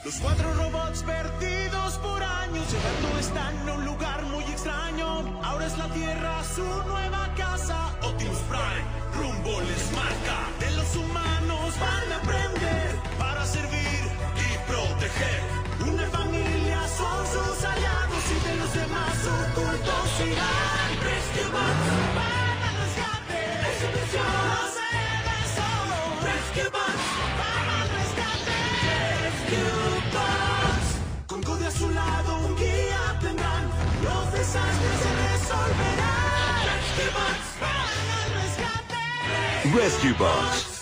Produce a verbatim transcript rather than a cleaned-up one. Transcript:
Los cuatro robots perdidos por años, llegando están a un lugar muy extraño. Ahora es la Tierra su nueva casa. Optimus Prime rumbo les marca. De los humanos van a aprender para servir y proteger. Una familia son sus aliados y de los demás ocultos irán. Rescue Bots van al rescate. Es su misión, no se ve solo. Rescue Bots van al rescate. Rescue Bots. Con Cody a su lado un guía tendrán. Los desastres se resolverán. Rescue Bots van al rescate. Rescue Bots.